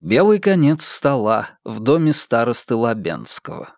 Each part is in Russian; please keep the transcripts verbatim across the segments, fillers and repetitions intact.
Белый конец стола в доме старосты Лабенского.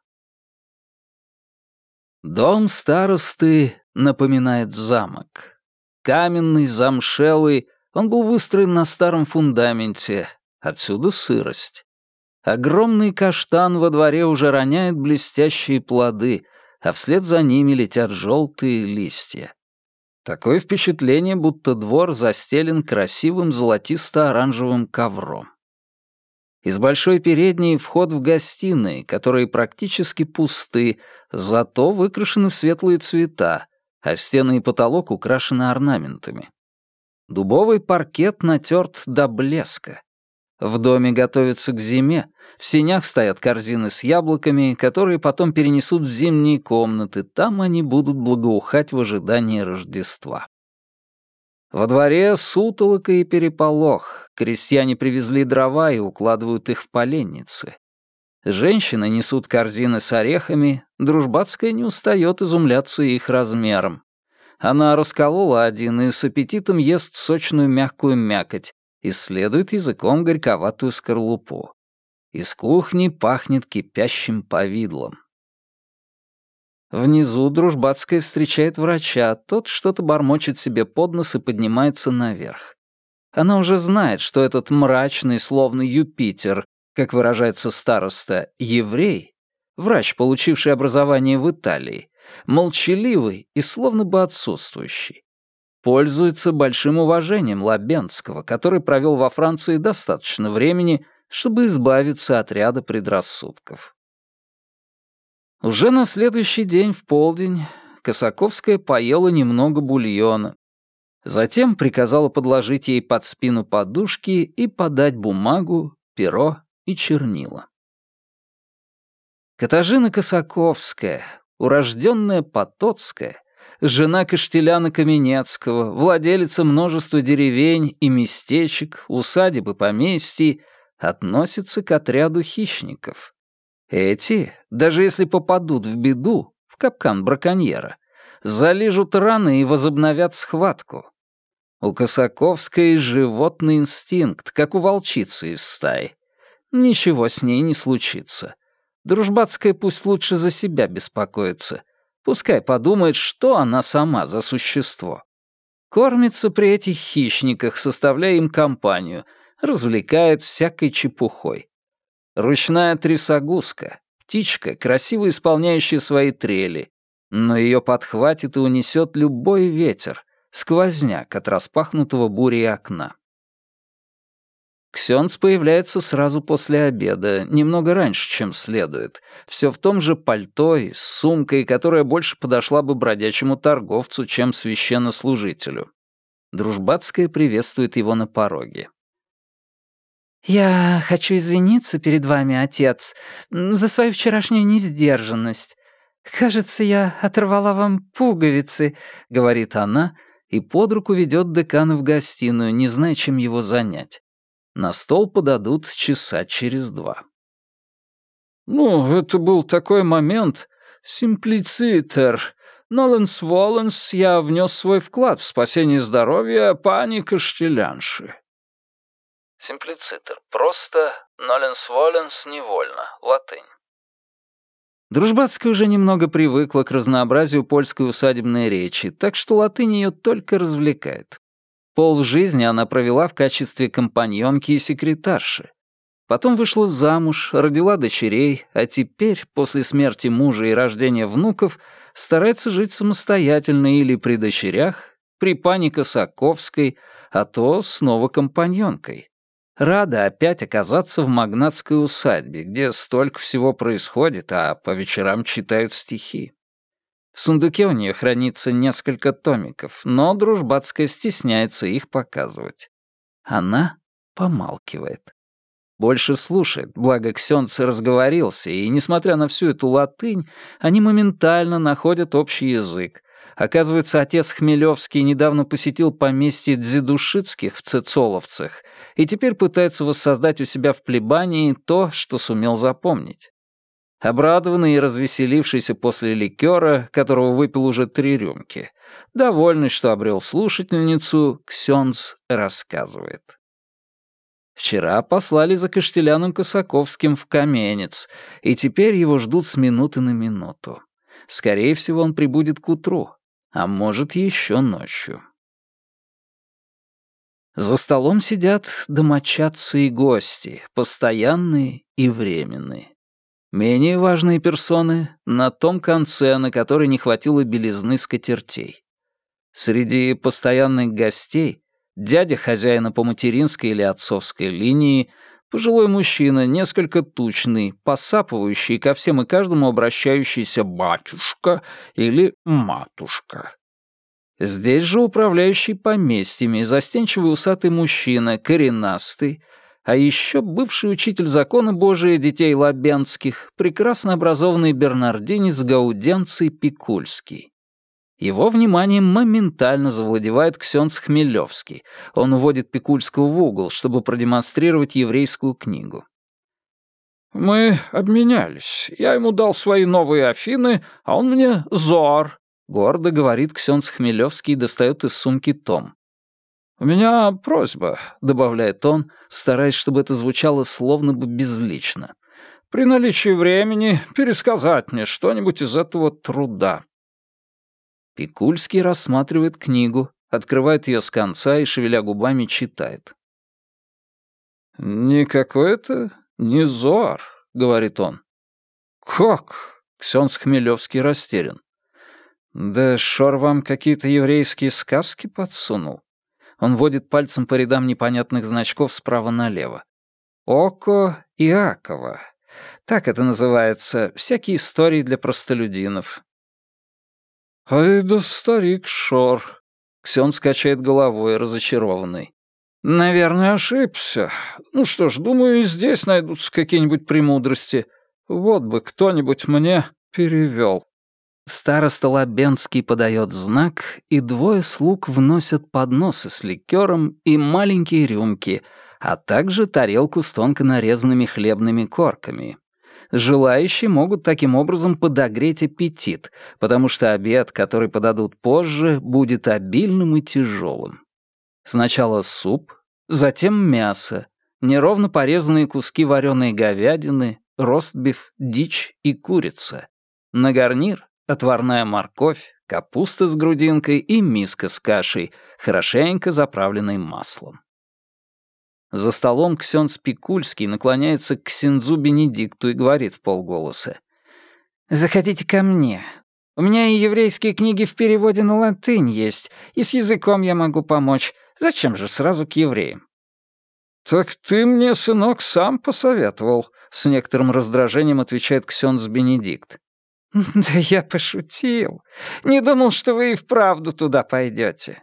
Дом старосты напоминает замок. Каменный, замшелый, он был выстроен на старом фундаменте, отсюда сырость. Огромный каштан во дворе уже роняет блестящие плоды, а вслед за ними летят желтые листья. Такое впечатление, будто двор застелен красивым золотисто-оранжевым ковром. Из большой передней вход в гостиные, которые практически пусты, зато выкрашены в светлые цвета, а стены и потолок украшены орнаментами. Дубовый паркет натерт до блеска. В доме готовятся к зиме, в сенях стоят корзины с яблоками, которые потом перенесут в зимние комнаты, там они будут благоухать в ожидании Рождества. Во дворе сутолока и переполох, крестьяне привезли дрова и укладывают их в поленницы. Женщины несут корзины с орехами, Дружбатская не устает изумляться их размером. Она расколола один и с аппетитом ест сочную мягкую мякоть, исследует языком горьковатую скорлупу. Из кухни пахнет кипящим повидлом. Внизу Дружбатская встречает врача, тот что-то бормочет себе под нос и поднимается наверх. Она уже знает, что этот мрачный, словно Юпитер, как выражается староста, еврей, врач, получивший образование в Италии, молчаливый и словно бы отсутствующий, пользуется большим уважением Лабенского, который провел во Франции достаточно времени, чтобы избавиться от ряда предрассудков. Уже на следующий день в полдень Косаковская поела немного бульона. Затем приказала подложить ей под спину подушки и подать бумагу, перо и чернила. Катажина Косаковская, урожденная Потоцкая, жена Каштеляна Каменецкого, владелица множества деревень и местечек, усадеб и поместий, относится к отряду хищников. Эти, даже если попадут в беду, в капкан браконьера, залижут раны и возобновят схватку. У Косаковской животный инстинкт, как у волчицы из стаи. Ничего с ней не случится. Дружбатская пусть лучше за себя беспокоится. Пускай подумает, что она сама за существо. Кормится при этих хищниках, составляя им компанию, развлекает всякой чепухой. Ручная трясогузка, птичка, красиво исполняющая свои трели, но ее подхватит и унесет любой ветер, сквозняк от распахнутого бурей окна. Ксёндз появляется сразу после обеда, немного раньше, чем следует, все в том же пальто и с сумкой, которая больше подошла бы бродячему торговцу, чем священнослужителю. Дружбатская приветствует его на пороге. «Я хочу извиниться перед вами, отец, за свою вчерашнюю несдержанность. Кажется, я оторвала вам пуговицы», — говорит она, и под руку ведет декана в гостиную, не зная, чем его занять. На стол подадут часа через два. «Ну, это был такой момент. Симплицитер. Ноленс-воленс, я внес свой вклад в спасение здоровья пани Каштелянши». Симплицитер. Просто ноленс-воленс невольно. Латынь. Дружбатская уже немного привыкла к разнообразию польской усадебной речи, так что латынь ее только развлекает. Полжизни она провела в качестве компаньонки и секретарши. Потом вышла замуж, родила дочерей, а теперь, после смерти мужа и рождения внуков, старается жить самостоятельно или при дочерях, при пани Косаковской, а то снова компаньонкой. Рада опять оказаться в магнатской усадьбе, где столько всего происходит, а по вечерам читают стихи. В сундуке у нее хранится несколько томиков, но Дружбатская стесняется их показывать. Она помалкивает. Больше слушает, благо Ксёндз разговорился, и, несмотря на всю эту латынь, они моментально находят общий язык. Оказывается, отец Хмелевский недавно посетил поместье Дзидушицких в Цецоловцах и теперь пытается воссоздать у себя в плебании то, что сумел запомнить. Обрадованный и развеселившийся после ликера, которого выпил уже три рюмки, довольный, что обрел слушательницу, Ксёндз рассказывает. Вчера послали за Каштеляном Косаковским в Каменец, и теперь его ждут с минуты на минуту. Скорее всего, он прибудет к утру, а может, еще ночью. За столом сидят домочадцы и гости, постоянные и временные. Менее важные персоны на том конце, на который не хватило белизны скатертей. Среди постоянных гостей дядя хозяина по материнской или отцовской линии, пожилой мужчина, несколько тучный, посапывающий, ко всем и каждому обращающийся «батюшка» или «матушка». Здесь же управляющий поместьями, застенчивый усатый мужчина, коренастый, а еще бывший учитель закона Божия детей Лабенских, прекрасно образованный бернардинец Гауденций Пикульский. Его вниманием моментально завладевает ксёндз Хмелевский. Он уводит Пикульского в угол, чтобы продемонстрировать еврейскую книгу. «Мы обменялись. Я ему дал свои новые Афины, а он мне Зоар», — гордо говорит ксёндз Хмелевский и достает из сумки том. «У меня просьба», — добавляет он, стараясь, чтобы это звучало словно бы безлично. «При наличии времени пересказать мне что-нибудь из этого труда». Пикульский рассматривает книгу, открывает ее с конца и, шевеля губами, читает. «Никакой это не Зоар», — говорит он. «Как?» — ксёндз Хмелевский растерян. «Да Шор вам какие-то еврейские сказки подсунул?» Он водит пальцем по рядам непонятных значков справа налево. «Око Иакова. Так это называется. Всякие истории для простолюдинов». «Ай да старик Шор», — ксёндз качает головой, разочарованный. «Наверное, ошибся. Ну что ж, думаю, и здесь найдутся какие-нибудь премудрости. Вот бы кто-нибудь мне перевёл». Староста Лабенский подает знак, и двое слуг вносят подносы с ликером и маленькие рюмки, а также тарелку с тонко нарезанными хлебными корками. Желающие могут таким образом подогреть аппетит, потому что обед, который подадут позже, будет обильным и тяжелым. Сначала суп, затем мясо, неровно порезанные куски вареной говядины, ростбиф, дичь и курица. На гарнир — отварная морковь, капуста с грудинкой и миска с кашей, хорошенько заправленной маслом. За столом ксёндз Пикульский наклоняется к ксензу Бенедикту и говорит вполголоса. «Заходите ко мне. У меня и еврейские книги в переводе на латынь есть, и с языком я могу помочь. Зачем же сразу к евреям?» «Так ты мне, сынок, сам посоветовал», — с некоторым раздражением отвечает ксёндз Бенедикт. «Да я пошутил. Не думал, что вы и вправду туда пойдете».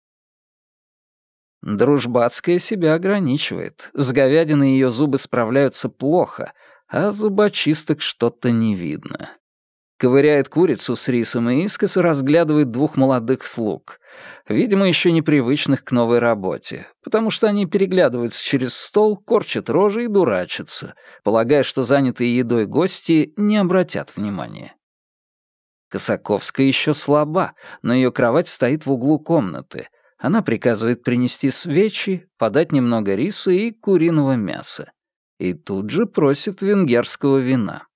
Дружбацкая себя ограничивает. С говядиной ее зубы справляются плохо, а зубочисток что-то не видно. Ковыряет курицу с рисом и искоса разглядывает двух молодых слуг, видимо, еще непривычных к новой работе, потому что они переглядываются через стол, корчат рожи и дурачатся, полагая, что занятые едой гости не обратят внимания. Косаковская еще слаба, но ее кровать стоит в углу комнаты. Она приказывает принести свечи, подать немного риса и куриного мяса. И тут же просит венгерского вина.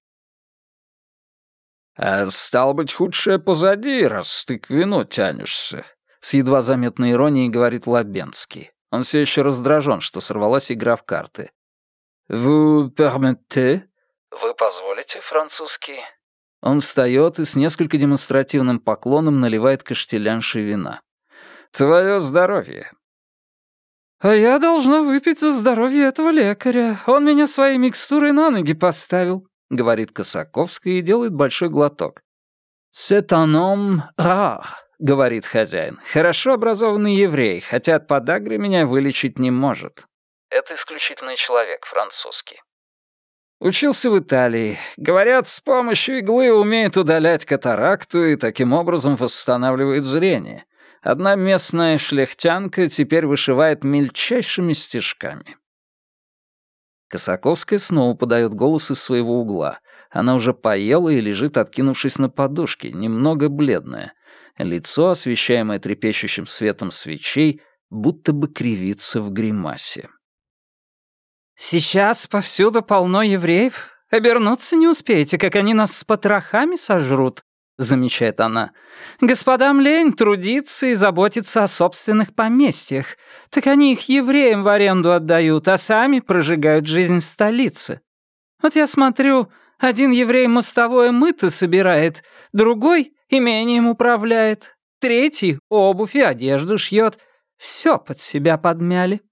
«А стало быть, худшее позади, раз ты к вину тянешься», — с едва заметной иронией говорит Лабенский. Он все еще раздражен, что сорвалась игра в карты. «Vous permettez?» «Вы позволите, французский?» Он встает и с несколько демонстративным поклоном наливает каштелянши вина. «Твое здоровье!» «А я должна выпить за здоровье этого лекаря. Он меня своей микстурой на ноги поставил», — говорит Косаковская и делает большой глоток. «C'est un homme rare», — говорит хозяин. «Хорошо образованный еврей, хотя от подагры меня вылечить не может». Это исключительный человек, французский. Учился в Италии. Говорят, с помощью иглы умеет удалять катаракту и таким образом восстанавливает зрение. Одна местная шляхтянка теперь вышивает мельчайшими стежками. Косаковская снова подает голос из своего угла. Она уже поела и лежит, откинувшись на подушке, немного бледная. Лицо, освещаемое трепещущим светом свечей, будто бы кривится в гримасе. «Сейчас повсюду полно евреев. Обернуться не успеете, как они нас с потрохами сожрут», — замечает она. «Господам лень трудиться и заботиться о собственных поместьях. Так они их евреям в аренду отдают, а сами прожигают жизнь в столице. Вот я смотрю, один еврей мостовое мыто собирает, другой имением управляет, третий обувь и одежду шьет. Все под себя подмяли».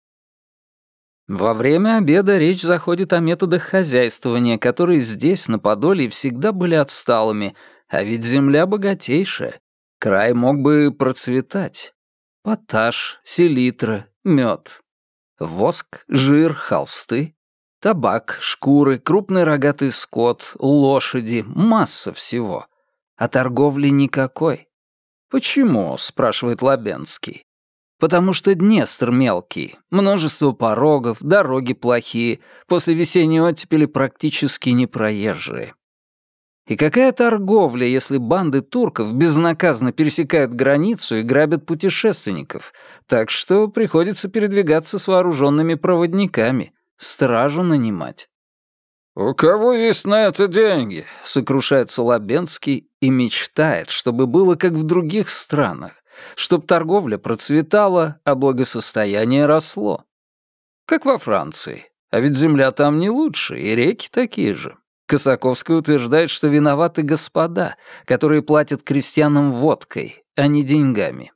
Во время обеда речь заходит о методах хозяйствования, которые здесь, на Подоле, всегда были отсталыми, а ведь земля богатейшая. Край мог бы процветать. Поташ, селитра, мед. Воск, жир, холсты. Табак, шкуры, крупный рогатый скот, лошади, масса всего. А торговли никакой. «Почему?» — спрашивает Лабенский. «Потому что Днестр мелкий, множество порогов, дороги плохие, после весенней оттепели практически непроезжие. И какая торговля, если банды турков безнаказанно пересекают границу и грабят путешественников, так что приходится передвигаться с вооруженными проводниками, стражу нанимать». «У кого есть на это деньги?» — сокрушается Лабенский и мечтает, чтобы было как в других странах, чтоб торговля процветала, а благосостояние росло. Как во Франции. А ведь земля там не лучше, и реки такие же. Косаковская утверждает, что виноваты господа, которые платят крестьянам водкой, а не деньгами.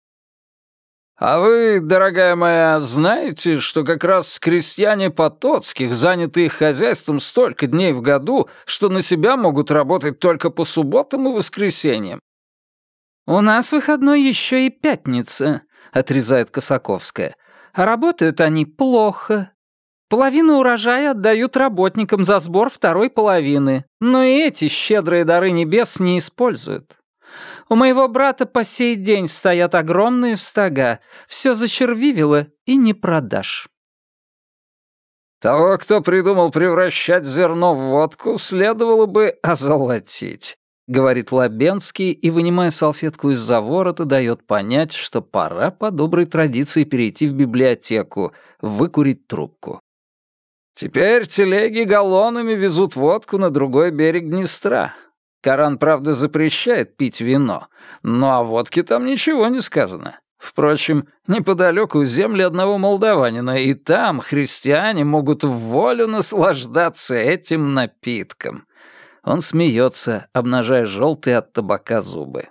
«А вы, дорогая моя, знаете, что как раз крестьяне Потоцких заняты их хозяйством столько дней в году, что на себя могут работать только по субботам и воскресеньям?» «У нас выходной еще и пятница», — отрезает Косаковская. «А работают они плохо. Половину урожая отдают работникам за сбор второй половины, но и эти щедрые дары небес не используют. У моего брата по сей день стоят огромные стога, все зачервивело и не продашь». «Того, кто придумал превращать зерно в водку, следовало бы озолотить», — говорит Лабенский и, вынимая салфетку из-за ворота, дает понять, что пора по доброй традиции перейти в библиотеку, выкурить трубку. «Теперь телеги галлонами везут водку на другой берег Днестра. Коран, правда, запрещает пить вино, но о водке там ничего не сказано. Впрочем, неподалеку земли одного молдаванина, и там христиане могут в волю наслаждаться этим напитком». Он смеется, обнажая желтые от табака зубы.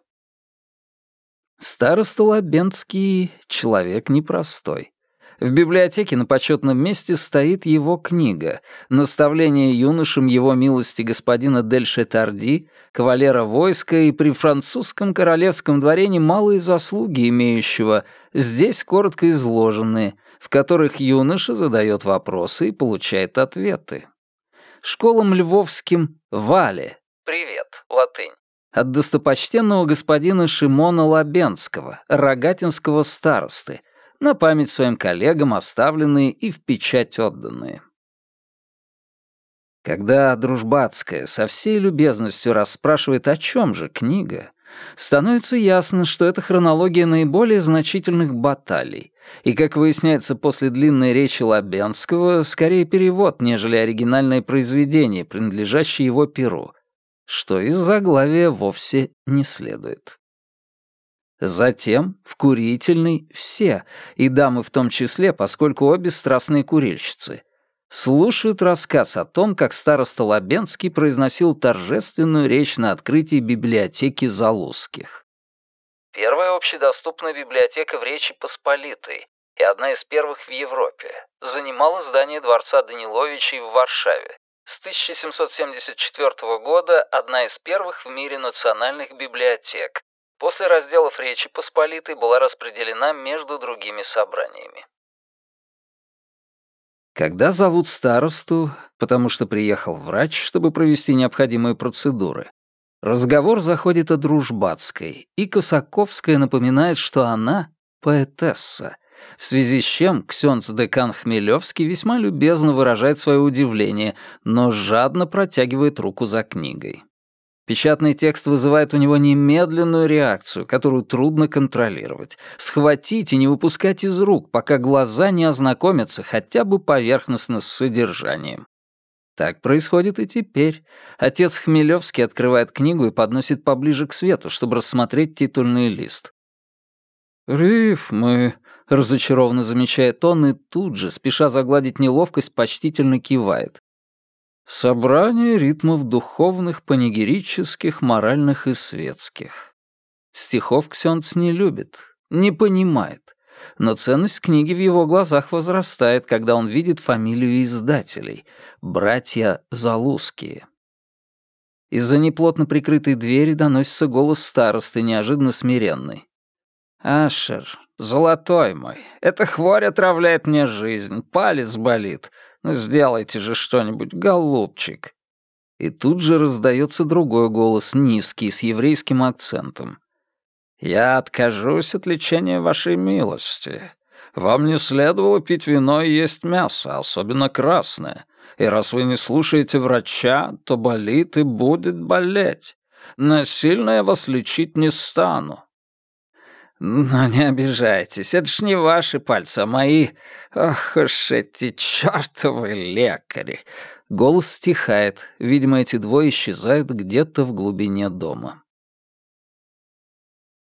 Староста Лабенский — человек непростой. В библиотеке на почетном месте стоит его книга «Наставление юношам его милости господина Дель Шетарди, кавалера войска и при французском королевском дворе немалые заслуги имеющего, здесь коротко изложенные, в которых юноша задает вопросы и получает ответы. Школам львовским Вале. Привет, латынь. От достопочтенного господина Шимона Лабенского, рогатинского старосты, на память своим коллегам оставленные и в печать отданные. Когда Дружбацкая со всей любезностью расспрашивает, о чем же книга, становится ясно, что это хронология наиболее значительных баталий, и, как выясняется после длинной речи Лабенского, скорее перевод, нежели оригинальное произведение, принадлежащее его перу, что из заглавия вовсе не следует. Затем в курительной все, и дамы в том числе, поскольку обе страстные курильщицы, слушают рассказ о том, как староста Лабенский произносил торжественную речь на открытии библиотеки Залузских. Первая общедоступная библиотека в Речи Посполитой и одна из первых в Европе, занимала здание дворца Даниловичей в Варшаве. С тысяча семьсот семьдесят четвёртого года одна из первых в мире национальных библиотек. После разделов Речи Посполитой была распределена между другими собраниями. Когда зовут старосту, потому что приехал врач, чтобы провести необходимые процедуры, разговор заходит о Дружбацкой, и Косаковская напоминает, что она — поэтесса, в связи с чем ксёндз-декан Хмелевский весьма любезно выражает свое удивление, но жадно протягивает руку за книгой. Печатный текст вызывает у него немедленную реакцию, которую трудно контролировать. Схватить и не выпускать из рук, пока глаза не ознакомятся хотя бы поверхностно с содержанием. Так происходит и теперь. Отец Хмелевский открывает книгу и подносит поближе к свету, чтобы рассмотреть титульный лист. «Рифмы», — разочарованно замечает он и тут же, спеша загладить неловкость, почтительно кивает. «Собрание ритмов духовных, панигерических, моральных и светских». Стихов Ксёндз не любит, не понимает. Но ценность книги в его глазах возрастает, когда он видит фамилию издателей — братья Залузские. Из-за неплотно прикрытой двери доносится голос старосты, неожиданно смиренный. «Ашер, золотой мой, эта хворь отравляет мне жизнь, палец болит. Ну сделайте же что-нибудь, голубчик». И тут же раздается другой голос, низкий, с еврейским акцентом. «Я откажусь от лечения вашей милости. Вам не следовало пить вино и есть мясо, особенно красное. И раз вы не слушаете врача, то болит и будет болеть. Насильно я вас лечить не стану». «Но не обижайтесь, это ж не ваши пальцы, а мои. Ох уж эти чёртовы лекари!» Голос стихает. Видимо, эти двое исчезают где-то в глубине дома.